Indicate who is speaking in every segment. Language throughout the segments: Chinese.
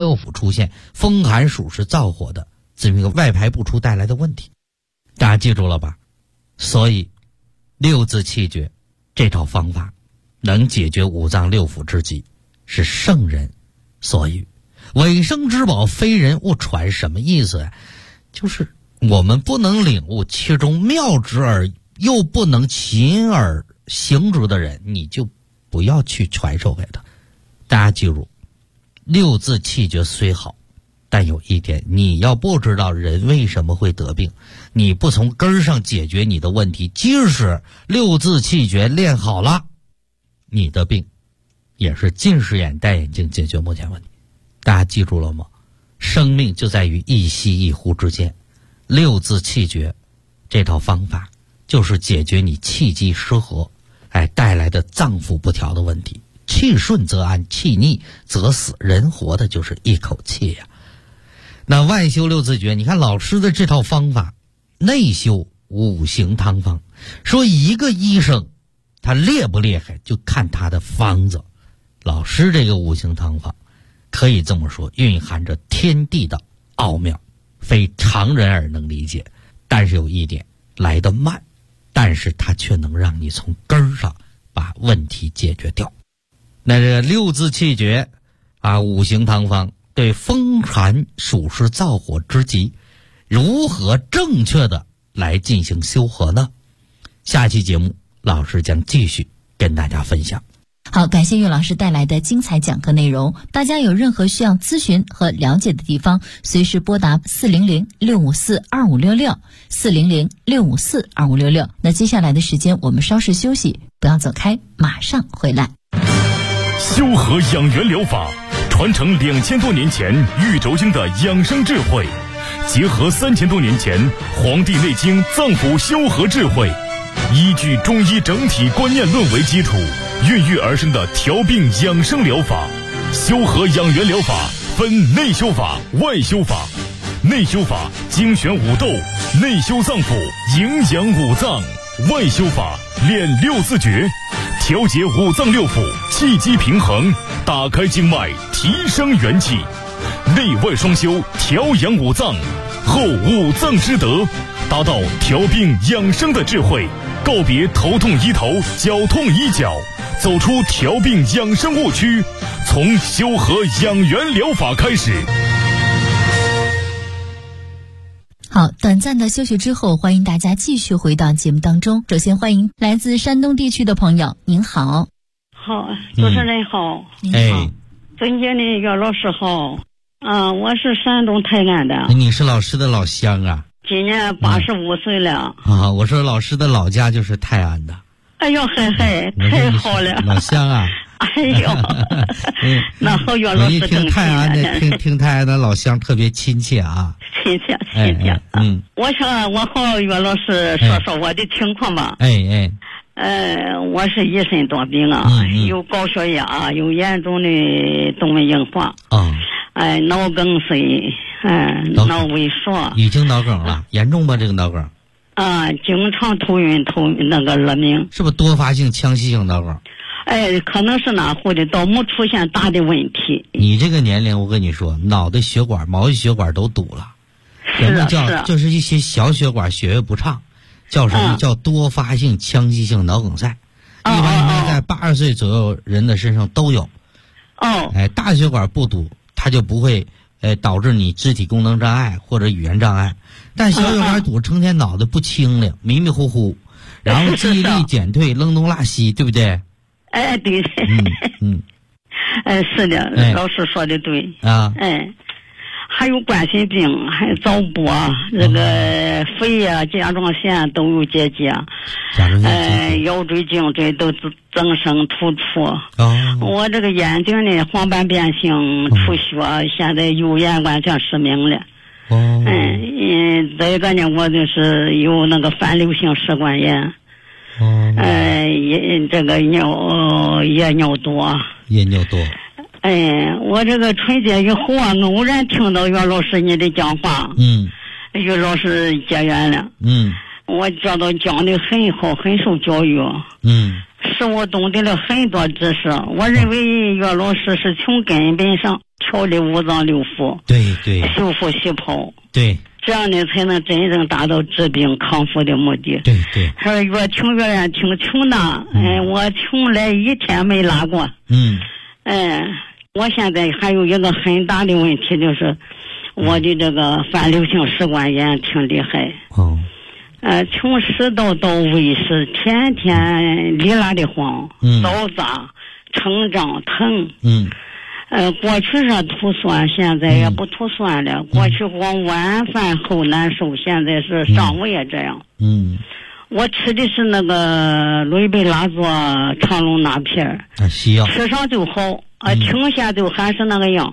Speaker 1: 六腑出现风寒暑湿燥火的这么一个外排不出带来的问题。大家记住了吧？所以六字气诀这套方法能解决五脏六腑之疾，是圣人所语。尾生之宝非人勿传，什么意思呀？就是我们不能领悟其中妙旨而又不能勤而行之的人，你就不要去传授给他。大家记住，六字气诀虽好，但有一点，你要不知道人为什么会得病，你不从根儿上解决你的问题，即使六字气诀练好了，你的病也是近视眼戴眼镜解决目前问题。大家记住了吗？生命就在于一吸一呼之间。六字气诀这套方法就是解决你气机失和带来的脏腑不调的问题。气顺则安，气逆则死，人活的就是一口气呀。那外修六字诀，你看老师的这套方法，内修五行汤方，说一个医生他厉不厉害就看他的方子。老师这个五行汤方可以这么说，蕴含着天地的奥妙，非常人而能理解。但是有一点，来得慢，但是它却能让你从根儿上把问题解决掉。那这六字气诀五行汤方对风寒暑湿燥火之疾如何正确的来进行修和呢？下期节目老师将继续跟大家分享。
Speaker 2: 好，感谢岳老师带来的精彩讲课内容。大家有任何需要咨询和了解的地方，随时拨打400-654-2566 400-654-2566。那接下来的时间我们稍事休息，不要走开，马上回来。
Speaker 3: 修和养元疗法传承2000多年前玉轴经的养生智慧，结合3000多年前《黄帝内经》脏腑修和智慧，依据中医整体观念论为基础，孕育而生的调病养生疗法。修和养元疗法分内修法、外修法。内修法精选五斗，内修脏腑，营养五脏；外修法练六字诀，调节五脏六腑，气机平衡，打开经脉，提升元气。内外双修，调养五脏，后五脏之德，达到调病养生的智慧，告别头痛医头，脚痛医脚，走出调病养生误区，从修和养元疗法开始。
Speaker 2: 好，短暂的休息之后，欢迎大家继续回到节目当中。首先欢迎来自山东地区的朋友，您好。
Speaker 4: 好，主持人好。
Speaker 2: 您好。
Speaker 4: 尊敬的岳老师好。我是山东泰安的。
Speaker 1: 你是老师的老乡啊？
Speaker 4: 今年85岁了。
Speaker 1: 我说老师的老家就是泰安的。
Speaker 4: 哎呦，太好了。
Speaker 1: 老乡啊。
Speaker 4: 哎呦，那和岳老师
Speaker 1: 听泰安的，听泰安的老乡特别亲切啊。
Speaker 4: 亲切。我想我和岳老师说说我的情况吧。我是一身多病有高血压，有严重的动脉硬化脑梗塞，脑萎缩。
Speaker 1: 已经脑梗了，严重吧？这个脑梗
Speaker 4: 经常头晕那个耳鸣。
Speaker 1: 是不是多发性腔隙性脑梗？
Speaker 4: 可能是哪户的，倒没出现大的问题。
Speaker 1: 你这个年龄，我跟你说，脑的血管、毛细血管都堵了。什么叫？就是一些小血管血液不畅，叫什么？叫多发性腔隙性脑梗塞。一般在80岁左右人的身上都有。大血管不堵，它就不会导致你肢体功能障碍或者语言障碍。但小血管堵，成天脑袋不清亮，迷迷糊糊，然后记忆力减退，扔东落西，对不对？
Speaker 4: 对。是的，老师说的对。还有冠心病，还早搏，这个肺啊、甲状腺都有结节，腰椎、颈椎都增生突出。我这个眼睛呢，黄斑变性出血，现在有眼管全失明了。再一个呢，我就是有那个反流性食管炎。这个夜尿多。我这个春节以后偶然听到岳老师你的讲话，岳老师结缘了，我觉得讲的很好，很受教育，使我懂得了很多知识。我认为岳老师是从根本上调理五脏六腑，
Speaker 1: 对对，
Speaker 4: 修复细胞，
Speaker 1: 对，
Speaker 4: 这样呢才能真正达到治病康复的目的。
Speaker 1: 对对，
Speaker 4: 说越穷越愿挺穷的，我穷来一天没拉过。我现在还有一个很大的问题，就是我的这个反流性食管炎挺厉害。从食道到胃是天天里拉的慌，早扎、成胀、疼。过去是吐酸，现在也不吐酸了。过去光晚饭后难受，现在是上午也这样。我吃的是那个氯贝拉唑长龙钠片，
Speaker 1: 西药
Speaker 4: 吃上就好，停下就还是那个样。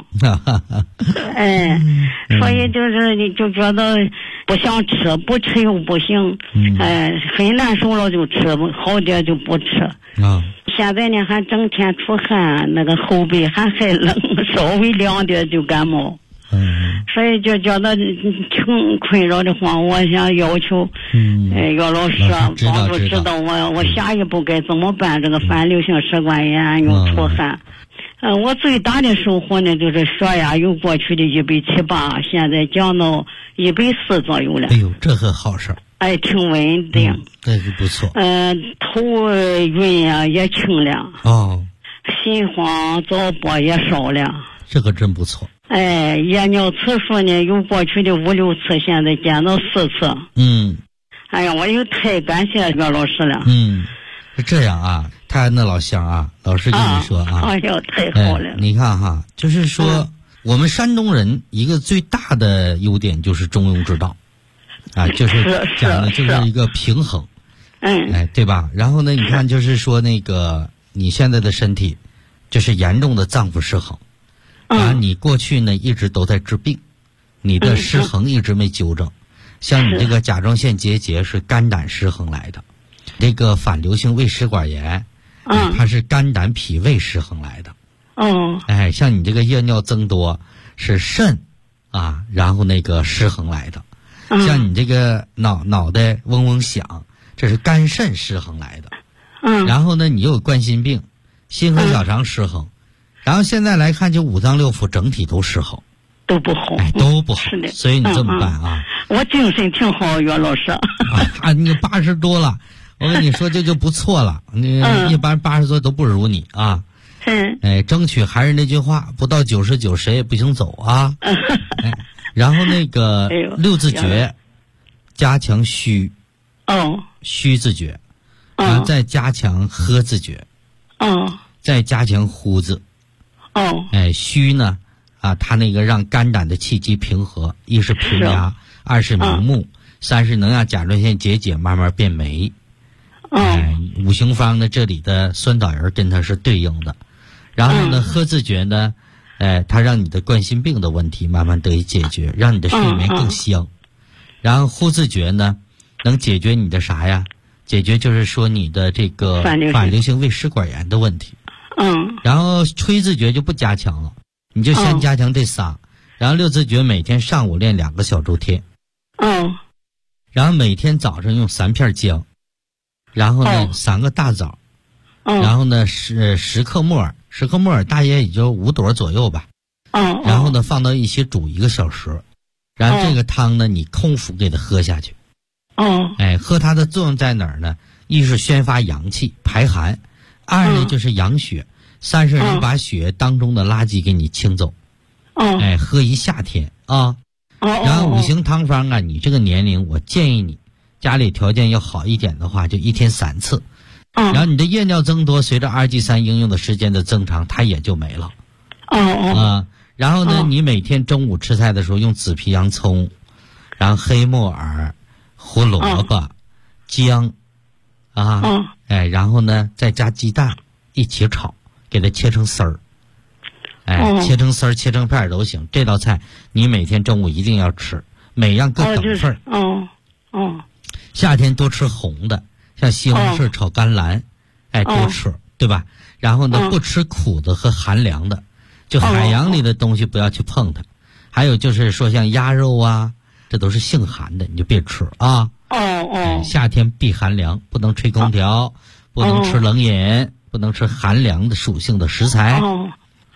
Speaker 4: 所以就是你就觉得不想吃，不吃又不行，很难受了就吃，好点就不吃。现在呢还整天出汗，那个后背还冷，稍微凉点就感冒。所以就觉得挺困扰的慌，我想要求岳老师帮助指导我下一步该怎么办。这个反流性食管炎又出汗，我最大的收获呢就是血压由过去的170/8，现在降到140左右了。
Speaker 1: 哎呦，这可好事儿。
Speaker 4: 挺稳定，
Speaker 1: 这是不错。
Speaker 4: 头晕啊也轻了，心慌早搏也少了，
Speaker 1: 这个真不错。
Speaker 4: 夜尿次数呢由过去的5、6次，现在减到4次。哎呀，我又太感谢岳老师了。
Speaker 1: 是这样啊，他那老乡啊，老师跟你说啊，
Speaker 4: 哎呦，太好了。
Speaker 1: 你看哈，就是说我们山东人一个最大的优点就是中庸之道。就是讲的就是一个平衡，对吧？然后呢，你看，就是说那个你现在的身体，就是严重的脏腑失衡，然后你过去呢一直都在治病，你的失衡一直没纠正，像你这个甲状腺结节是肝胆失衡来的，这个反流性胃食管炎，它是肝胆脾胃失衡来的，像你这个夜尿增多是肾然后那个失衡来的。像你这个脑袋嗡嗡响，这是肝肾失衡来的。然后呢，你又有冠心病，心和小肠失衡，然后现在来看，就五脏六腑整体都失衡，
Speaker 4: 都不好，
Speaker 1: 都不好。
Speaker 4: 是的，
Speaker 1: 所以你这么办啊？
Speaker 4: 我精神挺好，岳老师。
Speaker 1: 你80多了，我跟你说这就不错了。你一般80多都不如你啊。争取还是那句话，不到99谁也不行走啊。然后那个6字诀，加强虚，虚字诀，然后再加强呵字诀，再加强呼字，虚呢它那个让肝胆的气机平和，一是平压，二是明目，三是能让甲状腺结节慢慢变没。五行方呢这里的酸枣仁跟它是对应的，然后呢呵字诀呢。它让你的冠心病的问题慢慢得以解决，让你的睡眠更香。然后呼字诀呢，能解决你的啥呀？解决就是说你的这个反流性胃食管炎的问题。然后吹字诀就不加强了，你就先加强这仨。然后6字诀每天上午练2个小周天。然后每天早上用3片姜，然后呢3个大枣，然后呢是10克木耳。10克木耳大约也就5朵左右吧，然后呢放到一起煮1个小时，然后这个汤呢你空腹给它喝下去，喝它的作用在哪儿呢？一是宣发阳气排寒，二呢就是养血，三是能把血当中的垃圾给你清走，喝一夏天啊。然后五行汤方你这个年龄我建议你家里条件要好一点的话，就1天3次。然后你的夜尿增多，随着2G3应用的时间的增长，它也就没了。然后呢，你每天中午吃菜的时候用紫皮洋葱，然后黑木耳、胡萝卜、姜，然后呢再加鸡蛋一起炒，给它切成丝儿，切成丝儿、切成片都行。这道菜你每天中午一定要吃，每样各等份儿。夏天多吃红的。像西红柿炒甘蓝，多吃，对吧？然后呢，不吃苦的和寒凉的，就海洋里的东西不要去碰它。还有就是说像鸭肉啊，这都是性寒的，你就别吃啊。夏天避寒凉，不能吹空调，不能吃冷饮，不能吃寒凉的属性的食材。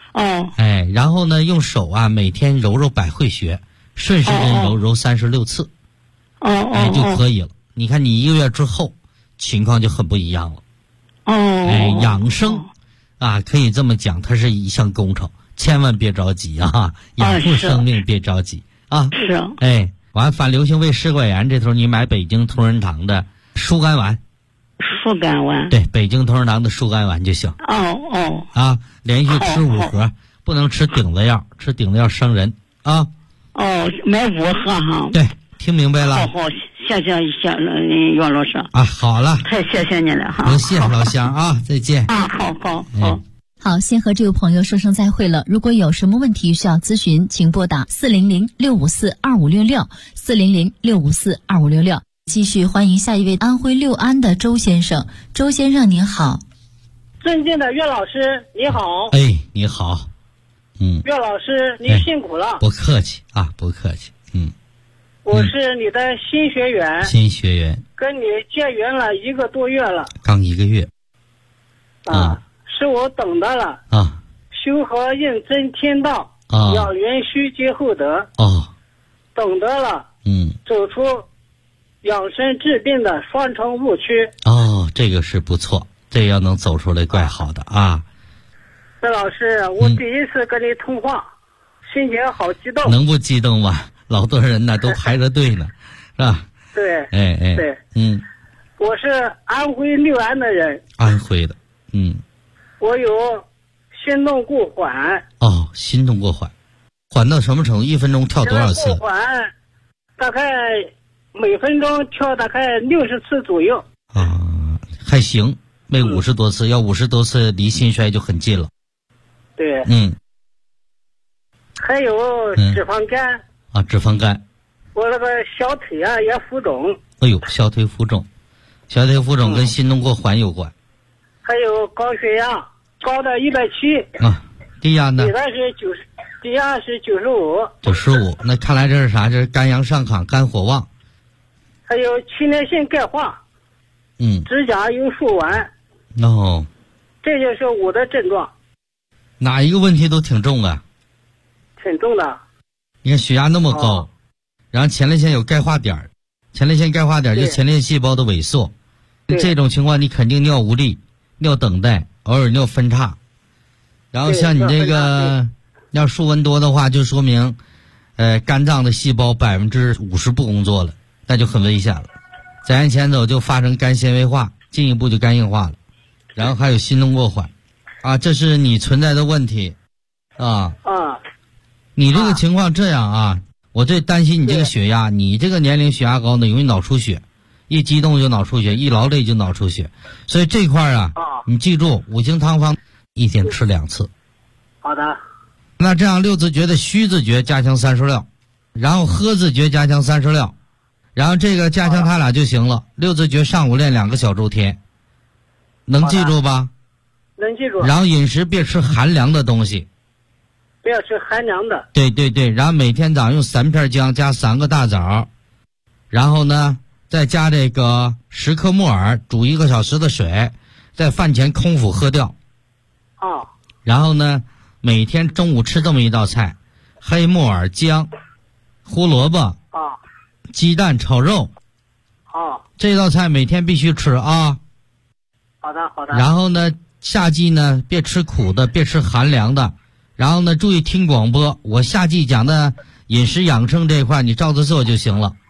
Speaker 4: 哦。
Speaker 1: 哎，然后呢，用手啊每天揉揉百会穴，顺时针揉36次。哎，就可以了。你看你1个月之后，情况就很不一样了。哎，养生啊，可以这么讲，它是一项工程，千万别着急啊，养护生命别着急啊。
Speaker 4: 是。
Speaker 1: 哎，完反流性胃食管炎这头，你买北京同仁堂的疏肝丸。
Speaker 4: 疏肝丸。
Speaker 1: 对，北京同仁堂的疏肝丸就行。啊，连续吃5盒，不能吃顶子药，吃顶子药伤人啊。
Speaker 4: 买5盒哈。
Speaker 1: 对，听明白了。
Speaker 4: 好，谢谢袁老师
Speaker 1: 啊，好了，
Speaker 4: 太谢谢你了哈。
Speaker 1: 不谢老乡啊，再见
Speaker 4: 啊，好。
Speaker 2: 好，先和这位朋友说声再会了。如果有什么问题需要咨询，请拨打400-654-2566，400-654-2566。继续欢迎下一位安徽六安的周先生。周先生您好。
Speaker 5: 尊敬的岳老师你好。
Speaker 1: 哎，你好。
Speaker 5: 岳老师您辛苦了。
Speaker 1: 不客气啊，不客气。
Speaker 5: 我是你的新学员。
Speaker 1: 新学员。
Speaker 5: 跟你结缘了1个多月了。
Speaker 1: 刚1个月。
Speaker 5: 是我等的了。修和认真天道。养元虚结厚德。等得了。走出养生治病的双重误区。
Speaker 1: 这个是不错，这要能走出来怪好的啊。
Speaker 5: 岳老师，我第一次跟你通话，心情好激动。
Speaker 1: 能不激动吗？老多人呢都排着队呢，是吧？
Speaker 5: 对。对。我是安徽六安的人。
Speaker 1: 安徽的。
Speaker 5: 我有心动过缓。
Speaker 1: 心动过缓，缓到什么程度？1分钟跳多少次？
Speaker 5: 过缓大概每分钟跳大概60次左右。
Speaker 1: 还行，没50多次，要50多次离心衰就很近了。
Speaker 5: 对。还有脂肪肝。
Speaker 1: 脂肪肝。
Speaker 5: 我那个小腿啊也浮肿。
Speaker 1: 哎呦，小腿浮肿跟心动过缓有关。
Speaker 5: 还有高血压，高的170。
Speaker 1: 低压呢？
Speaker 5: 低压是95。
Speaker 1: 95，那看来这是啥？这是肝阳上亢，肝火旺。
Speaker 5: 还有前列腺钙化。指甲有树顽。这就是我的症状。
Speaker 1: 哪一个问题都挺重啊？
Speaker 5: 挺重的。
Speaker 1: 你看血压那么高，然后前列腺有钙化点，前列腺钙化点就前列腺细胞的萎缩。这种情况你肯定尿无力、尿等待，偶尔尿分叉。然后像你这个要数温多的话，就说明肝脏的细胞50%不工作了，那就很危险了。再往前走就发生肝纤维化，进一步就肝硬化了。然后还有心动过缓这是你存在的问题你这个情况这样我最担心你这个血压，你这个年龄血压高呢，容易脑出血，一激动就脑出血，一劳累就脑出血。所以这块你记住5行汤方1天吃2次。
Speaker 5: 好的。
Speaker 1: 那这样6字诀的虚字诀加强36，然后喝字诀加强36，然后这个加强它俩就行了。6字诀上午练2个小周天，能记住吧？
Speaker 5: 能记住。
Speaker 1: 然后饮食别吃寒凉的东西。
Speaker 5: 不要吃寒凉的。
Speaker 1: 对，然后每天早上用3片姜加3个大枣，然后呢再加这个10克木耳，煮1个小时的水，在饭前空腹喝掉。然后呢每天中午吃这么一道菜：黑木耳姜、胡萝卜、鸡蛋炒肉。这道菜每天必须吃啊。
Speaker 5: 好的。
Speaker 1: 然后呢夏季呢别吃苦的，别吃寒凉的。然后呢注意听广播，我夏季讲的饮食养生这一块你照着做就行了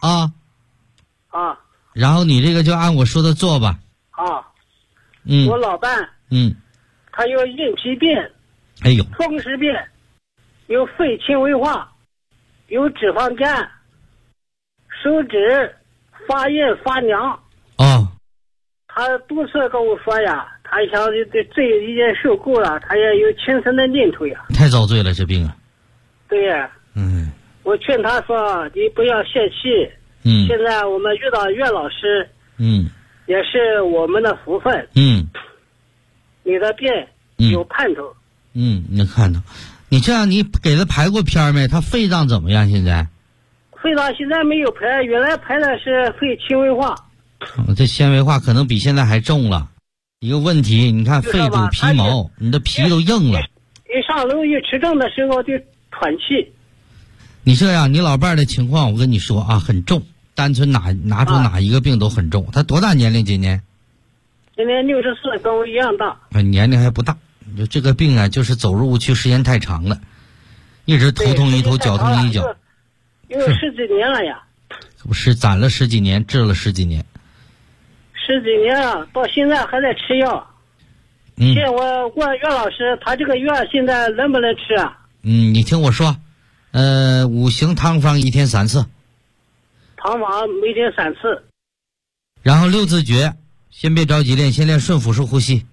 Speaker 1: 然后你这个就按我说的做吧。
Speaker 5: 我老伴他有硬皮病，风湿病，有肺纤维化，有脂肪肝，手指发炎发凉。他多次跟我说呀，他想这已经受够了，他也有轻生的念头呀。
Speaker 1: 太遭罪了这病啊。
Speaker 5: 对呀。我劝他说你不要泄气。现在我们遇到岳老师也是我们的福分。你的病有盼头。
Speaker 1: 你看到你这样，你给他排过片没？他肺脏怎么样现在？
Speaker 5: 肺脏现在没有排，原来排的是肺纤维化。
Speaker 1: 这纤维化可能比现在还重了。一个问题，你看肺主皮毛，你的皮都硬了。
Speaker 5: 一上楼一持证的时候就喘气。
Speaker 1: 你这样，你老伴儿的情况我跟你说啊，很重，单纯拿出哪一个病都很重。他多大年龄？今年
Speaker 5: 64，跟我一样大。
Speaker 1: 年龄还不大，就这个病啊，就是走入误区时间太长了，一直头痛一头，脚痛一脚，
Speaker 5: 有10几年了呀。
Speaker 1: 可不是攒了10几年，治了10几年。
Speaker 5: 10几年啊，到现在还在吃药。现在我问岳老师，他这个药现在能不能吃啊？
Speaker 1: 你听我说，5行汤方1天3次。
Speaker 5: 汤方每天3次。
Speaker 1: 然后6字诀，先别着急练，先练顺腹式呼吸。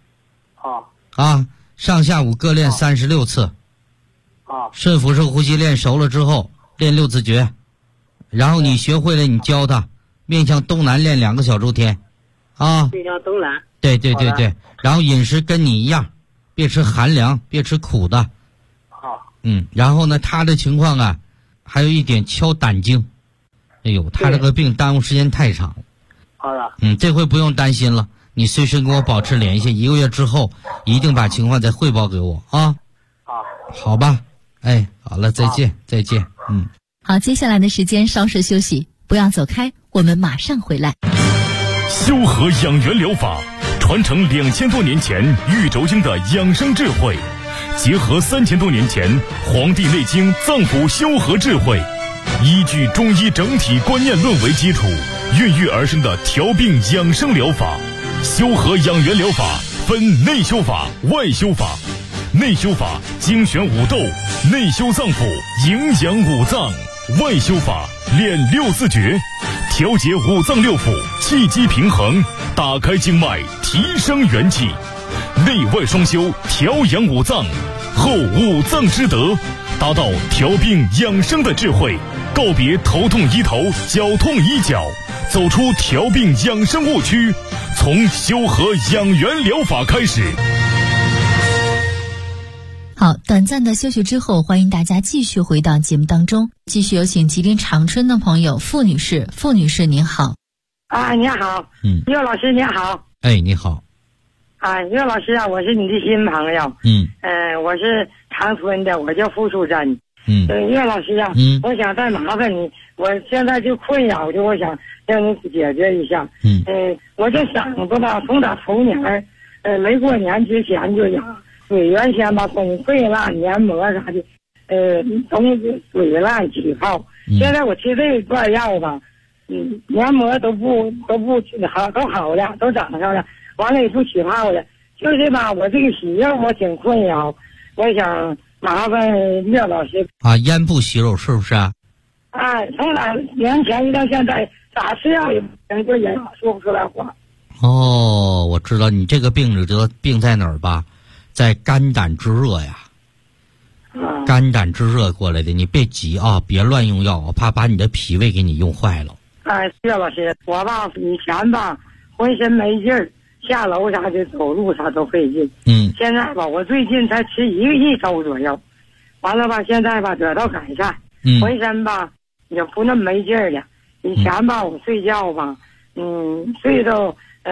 Speaker 1: 上下午各练36次。顺腹式呼吸练熟了之后，练6字诀。然后你学会了，你教他面向东南练2个小周天。
Speaker 5: 面向东南。
Speaker 1: 对。然后饮食跟你一样，别吃寒凉，别吃苦的。然后呢，他的情况啊，还有一点敲胆经。哎呦，他这个病耽误时间太长了。
Speaker 5: 好了。
Speaker 1: 这回不用担心了，你随时跟我保持联系，1个月之后一定把情况再汇报给我啊。好吧。好了，再见。
Speaker 2: 好，接下来的时间稍事休息，不要走开，我们马上回来。
Speaker 3: 修和养元疗法传承2000多年前玉轴经的养生智慧，结合3000多年前《黄帝内经》脏腑修和智慧，依据中医整体观念论为基础，孕育而生的调病养生疗法。修和养元疗法分内修法、外修法。内修法精选五斗，内修脏腑，营养五脏；外修法练6字诀，调节五脏六腑，气机平衡，打开经脉，提升元气。内外双修，调养五脏，后五脏之德，达到调病养生的智慧。告别头痛医头，脚痛医脚，走出调病养生误区，从修和养元疗法开始。
Speaker 2: 好，短暂的休息之后，欢迎大家继续回到节目当中，继续有请吉林长春的朋友傅女士。傅女士您好。
Speaker 5: 你好。岳老师您好。
Speaker 1: 你好。
Speaker 5: 岳老师啊，我是你的新朋友。我是长春的，我叫傅淑珍。岳老师啊，我想再麻烦你，我现在就困扰着，我想让你解决一下。我就想着吧，从打头年没过年之前就养水，原先吧总溃烂、黏膜啥的，从水烂起泡。现在我吃这段药吧，黏膜都不好，都好了，都长上了，完了也不起泡了。就是吧，我这个息肉我挺困扰，我想麻烦岳老师。
Speaker 1: 咽部息肉是不是啊？
Speaker 5: 从2年前到现在，咋吃药也说不出来话。
Speaker 1: 我知道你这个病病在哪儿吧？在肝胆之热呀。肝胆之热过来的，你别急啊，别乱用药，我怕把你的脾胃给你用坏了。
Speaker 5: 岳老师，我吧以前吧浑身没劲儿，下楼啥的走路啥都费劲。现在吧我最近才吃1周左右，完了吧现在吧得到改善，浑身吧也不那么没劲儿了。以前吧我睡觉吧睡到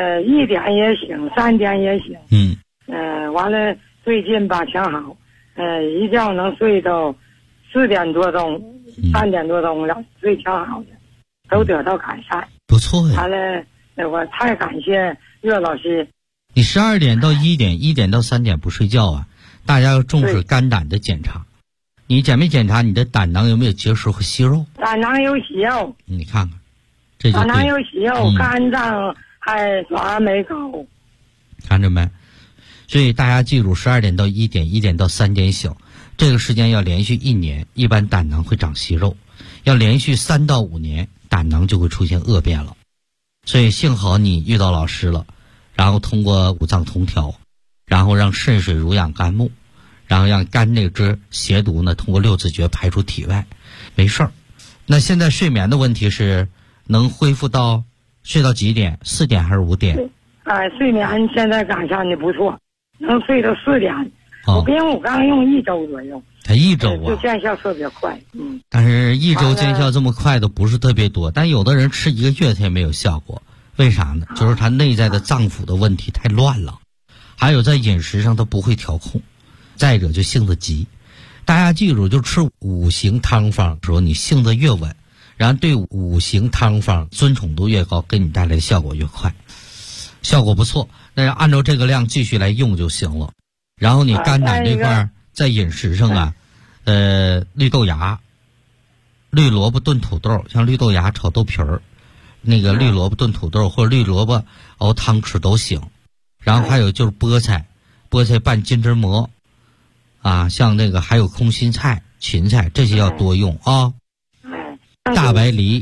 Speaker 5: 1点也醒，3点也醒。完了最近吧挺好，一觉能睡到4点多钟，3点多钟了，睡挺好的，都得到改善。
Speaker 1: 不错呀。
Speaker 5: 完了我太感谢岳老师。
Speaker 1: 你12点到1点，1点到3点不睡觉啊？大家要重视肝胆的检查。你检没检查你的胆囊有没有结石和息肉？
Speaker 5: 胆囊有息肉。
Speaker 1: 你看看，这就对。
Speaker 5: 胆囊有息肉，肝脏还转没高。
Speaker 1: 看着没？所以大家记住，12点到1点，1点到3点醒，这个时间要连续1年，一般胆囊会长息肉；要连续3到5年，胆囊就会出现恶变了。所以幸好你遇到老师了，然后通过五脏同调，然后让肾水濡养肝木，然后让肝那支邪毒呢通过6字诀排出体外，没事儿。那现在睡眠的问题是能恢复到睡到几点？4点还是5点？
Speaker 5: 睡眠现在改善的不错，能睡到4点。我刚用1周左右。
Speaker 1: 才1周啊？
Speaker 5: 就见效特别快。
Speaker 1: 但是1周见效这么快的不是特别多，但有的人吃1个月他也没有效果，为啥呢？就是他内在的脏腑的问题太乱了，还有在饮食上他不会调控。 再者就性子急。大家记住，就吃5行汤方的时候，你性子越稳，然后对5行汤方尊崇度越高，给你带来的效果越快，效果不错。那要按照这个量继续来用就行了。然后你肝胆这块在饮食上啊，绿豆芽、绿萝卜炖土豆，像绿豆芽炒豆皮儿，那个绿萝卜炖土豆或者绿萝卜熬汤吃都行。然后还有就是菠菜拌金针蘑啊，像那个还有空心菜、芹菜，这些要多用啊。大白梨、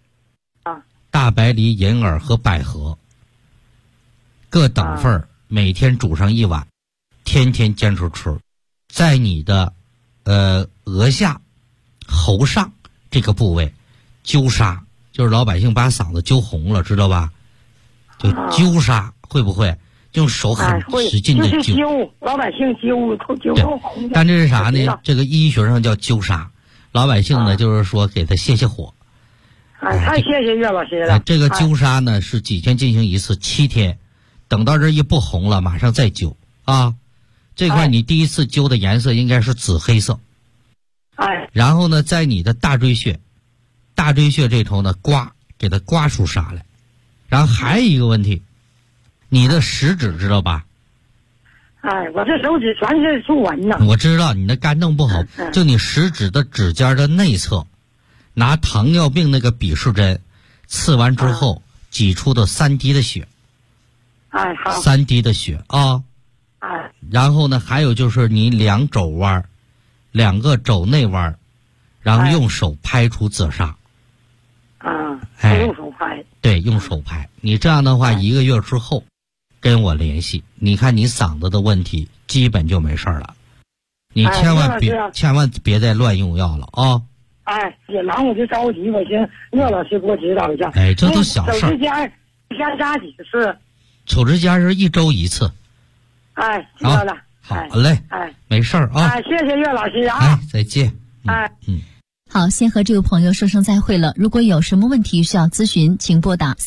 Speaker 1: 银耳和百合各等份，每天煮上1碗，天天坚持吃。在你的额下、喉上这个部位灸痧，就是老百姓把嗓子灸红了，知道吧？就灸痧，会不会用手很使劲的
Speaker 5: 灸？老百姓灸红。
Speaker 1: 但这是啥呢？这个医学上叫灸痧，老百姓呢就是说给他泄火。
Speaker 5: 太谢谢岳老师了。
Speaker 1: 这个灸痧呢是几天进行一次，7天，等到这一不红了，马上再灸啊。这块你第一次灸的颜色应该是紫黑色。然后呢，在你的大椎穴这头呢，给它刮出痧来。然后还有一个问题，你的食指知道吧？
Speaker 5: 我这手指全是竖纹呢。
Speaker 1: 我知道你的肝脏不好，就你食指的指尖的内侧，拿糖尿病那个吡氏针刺完之后，挤出的3滴的血。
Speaker 5: 好。
Speaker 1: 3滴的血啊。然后呢，还有就是你2肘弯，2个肘内弯，然后用手拍出紫砂。
Speaker 5: 用手拍。
Speaker 1: 对，用手拍。你这样的话，1个月之后跟我联系，你看你嗓子的问题基本就没事了。你千万别再乱用药了啊！
Speaker 5: 也忙我就着急，我寻岳老师给我指导一下。
Speaker 1: 这都小事。
Speaker 5: 手指尖扎几次？
Speaker 1: 手指尖是1周1次。
Speaker 5: 知道了。
Speaker 1: 好嘞。没事啊。
Speaker 5: 谢谢岳老师啊。
Speaker 1: 再见。
Speaker 2: 好，先和这位朋友说声再会了。如果有什么问题需要咨询，请拨打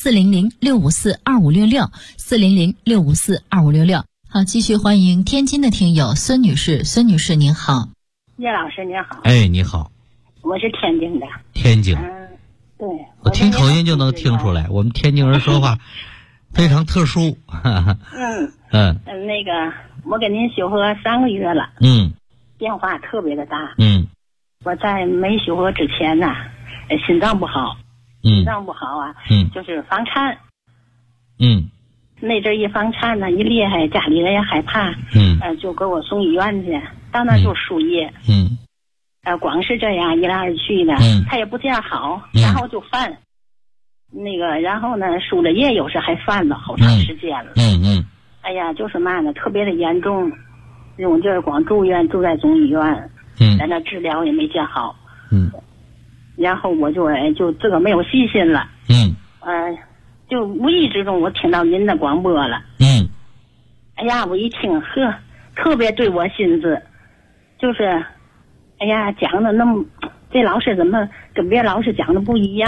Speaker 2: 400-654-2566，400-654-2566。好，继续欢迎天津的听友孙女士。孙女士您好。
Speaker 6: 岳老师您好。
Speaker 1: 你好。
Speaker 6: 我是天津的。
Speaker 1: 天津。
Speaker 6: 对。
Speaker 1: 我听口音就能听出来，我们天津人说话非常特殊。
Speaker 6: 那个我跟您修合3个月了。变化特别的大。我在没修合之前呢，心脏不好。就是房颤。那阵一房颤呢，一厉害，家里人也害怕。就给我送医院去，到那就输液。光是这样一来二去的，他也不见好，然后就犯。然后呢，输了液有时还犯了好长时间了。哎呀，就是嘛呢，特别的严重，用劲儿光住在中医院。在那治疗也没见好。然后我就这个没有细心了。就无意之中我听到您的广播了。哎呀，我一听特别对我心思，就是哎呀讲的那么，这老师怎么跟别老师讲的不一样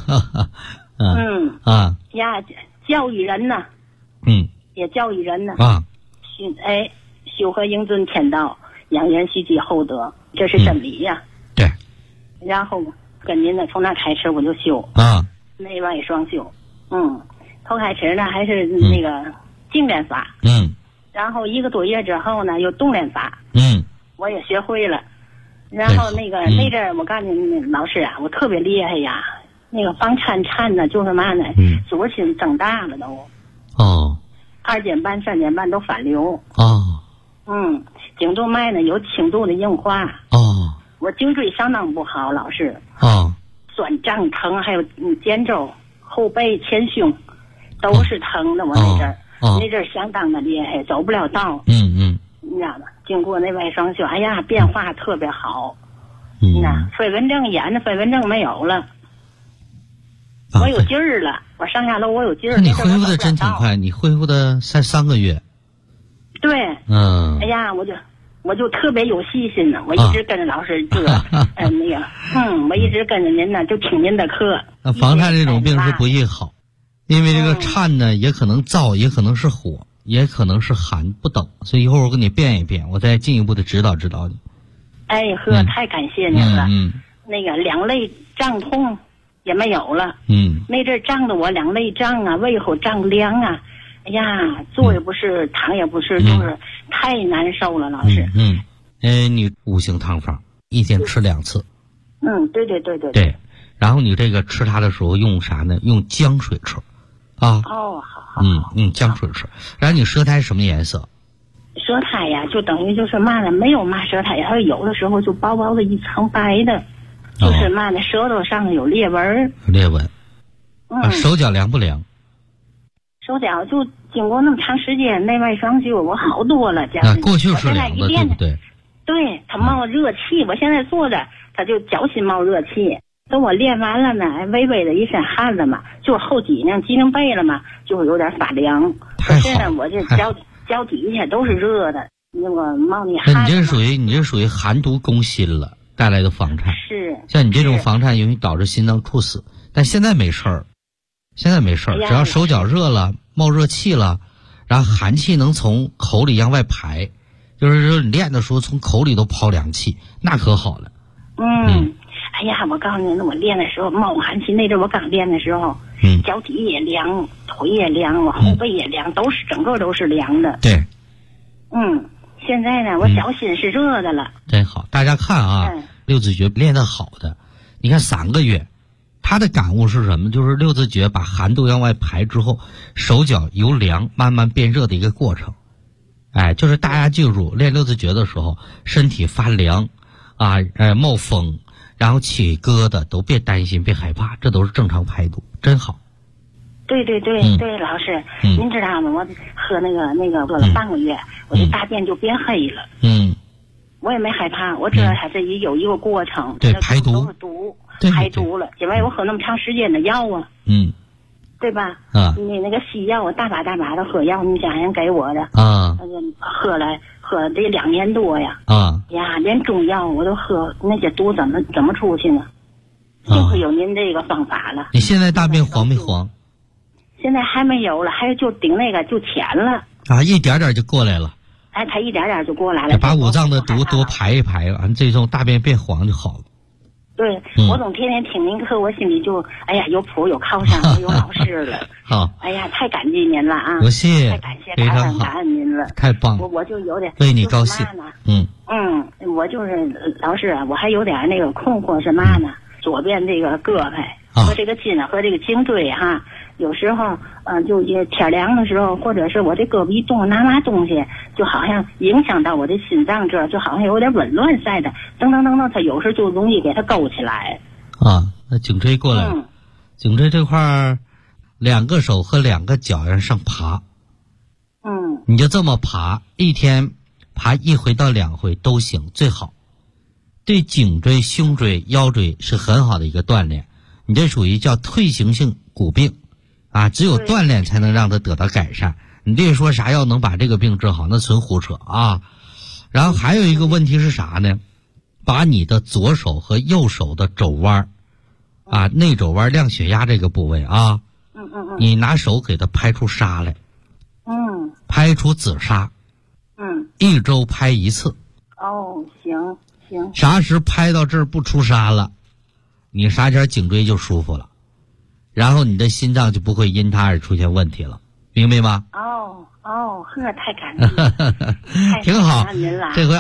Speaker 6: 呢？呀，教育人呢。也教育人呢。修和应遵天道，养人须积厚德，这是真理呀。
Speaker 1: 对。
Speaker 6: 然后跟您呢，从那开始我就修。内外双修。头开始呢还是那个静练法。然后1个多月之后呢，又动练法。我也学会了。然后那阵儿我告诉您老师啊，我特别厉害呀。那个房颤呢，就是嘛呢，左心增大了都。2点半、3点半都反流。颈动脉呢有轻度的硬化。我颈椎相当不好，老师。酸胀疼，还有肩周、后背、前胸都是疼的。我那阵儿相当的厉害，走不了道。你知道吗？经过那外双修，哎呀，变化特别好。飞蚊症眼的飞蚊症没有了。我有劲儿了，我上下楼我有劲儿。
Speaker 1: 你恢复的真挺快，你恢复的才3个月。
Speaker 6: 对。哎呀，我就特别有细心呢，我一直跟着老师这个我一直跟着您呢，就听您的课。
Speaker 1: 房颤这种病是不易好，因为这个颤呢也可能燥，也可能是火， 也可能是寒不等，所以一会儿我给你变一变，我再进一步的指导指导你。
Speaker 6: 哎呵，太感谢您了。那个两肋胀痛也没有了。那阵胀的我两肋胀啊，胃口胀凉啊，哎呀，坐也不是，躺也不是，就是太难受了，老师。
Speaker 1: 你五行汤方一天吃2次。
Speaker 6: 对。
Speaker 1: 然后你这个吃它的时候用啥呢？用姜水吃，啊。
Speaker 6: 哦，好。
Speaker 1: 用姜水吃。然后你舌苔什么颜色？
Speaker 6: 舌苔呀，就等于就是嘛呢，没有嘛舌苔，它有的时候就薄薄的一层白的，就是嘛呢，舌头上有裂纹。
Speaker 1: 裂纹。手脚凉不凉？
Speaker 6: 手脚就经过那么长时间内外双修，我好多了。
Speaker 1: 过去是凉的，对不对？
Speaker 6: 对，它冒热气，我现在坐着，它就脚心冒热气。等我练完了呢，微微的一身汗了嘛，就后脊梁、脊梁背了嘛，就有点发凉。可是呢，我这脚底下都是热的，那个冒那汗。
Speaker 1: 那你这属于寒毒攻心了带来的房颤。
Speaker 6: 是。
Speaker 1: 像你这种房颤容易导致心脏猝死，但现在没事儿，只要手脚热了、冒热气了，然后寒气能从口里向外排，就是说你练的时候从口里都抛凉气，那可好了。
Speaker 6: 哎呀，我告诉你，我练的时候冒寒气，那阵我刚练的时候，脚底也凉，腿也凉，我后背也凉，整个都是凉的。
Speaker 1: 对。
Speaker 6: 现在呢，我脚心是热的了。
Speaker 1: 真好，大家看啊，六字诀练得好的，你看3个月，他的感悟是什么？就是六字诀把寒度向外排之后，手脚由凉慢慢变热的一个过程。就是大家记住，练六字诀的时候，身体发凉啊，冒风。然后起疙瘩都别担心，别害怕，这都是正常排毒，真好。
Speaker 6: 对，老师，您知道吗？我喝那个喝了半个月，我的大便就变黑了。我也没害怕，我知道它这也有一个过程。
Speaker 1: 对，排毒
Speaker 6: 都是毒，排毒了，因为我喝那么长时间的药啊。对吧？你那个西药，我大把的喝药，你想想给我的喝这2年多呀。呀，连中药我都喝，那些毒怎么出去呢？幸亏有您这个方法了。
Speaker 1: 你现在大便黄没黄？
Speaker 6: 现在还没有了，还有就顶那个就浅了。
Speaker 1: 一点点就过来了。
Speaker 6: 它一点点就过来了。
Speaker 1: 把五脏的毒多排一排，完这种大便变黄就好了。
Speaker 6: 对，我总天天听您课，我心里就有谱有靠山，有老师了。
Speaker 1: 好，
Speaker 6: 哎呀，太感激您了啊！
Speaker 1: 不谢，
Speaker 6: 太感谢，感恩您了，
Speaker 1: 太棒了。
Speaker 6: 我就有点
Speaker 1: 为你高兴。
Speaker 6: 我就是老师，我还有点那个困惑是嘛呢？左边这个胳膊和这个筋和这个颈椎哈，有时候就天凉的时候，或者是我这胳膊一动拿嘛东西，就好像影响到我的心脏这儿，就好像有点紊乱似的，噔，它有时就容易给它勾起来。
Speaker 1: 那颈椎过来了，颈椎这块2个手和2个脚上爬。你就这么爬，一天爬1回到2回都行，最好。对颈椎、胸椎、腰椎是很好的一个锻炼。你这属于叫退行性骨病只有锻炼才能让它得到改善。你别说啥药能把这个病治好，那纯胡扯啊。然后还有一个问题是啥呢？把你的左手和右手的肘弯内肘弯亮血压这个部位你拿手给它拍出痧来。拍出紫砂。1周拍1次。
Speaker 6: 行。
Speaker 1: 啥时拍到这儿不出痧了，你啥前颈椎就舒服了，然后你的心脏就不会因它而出现问题了，明白吗？
Speaker 6: 太感激了。
Speaker 1: 挺好，这回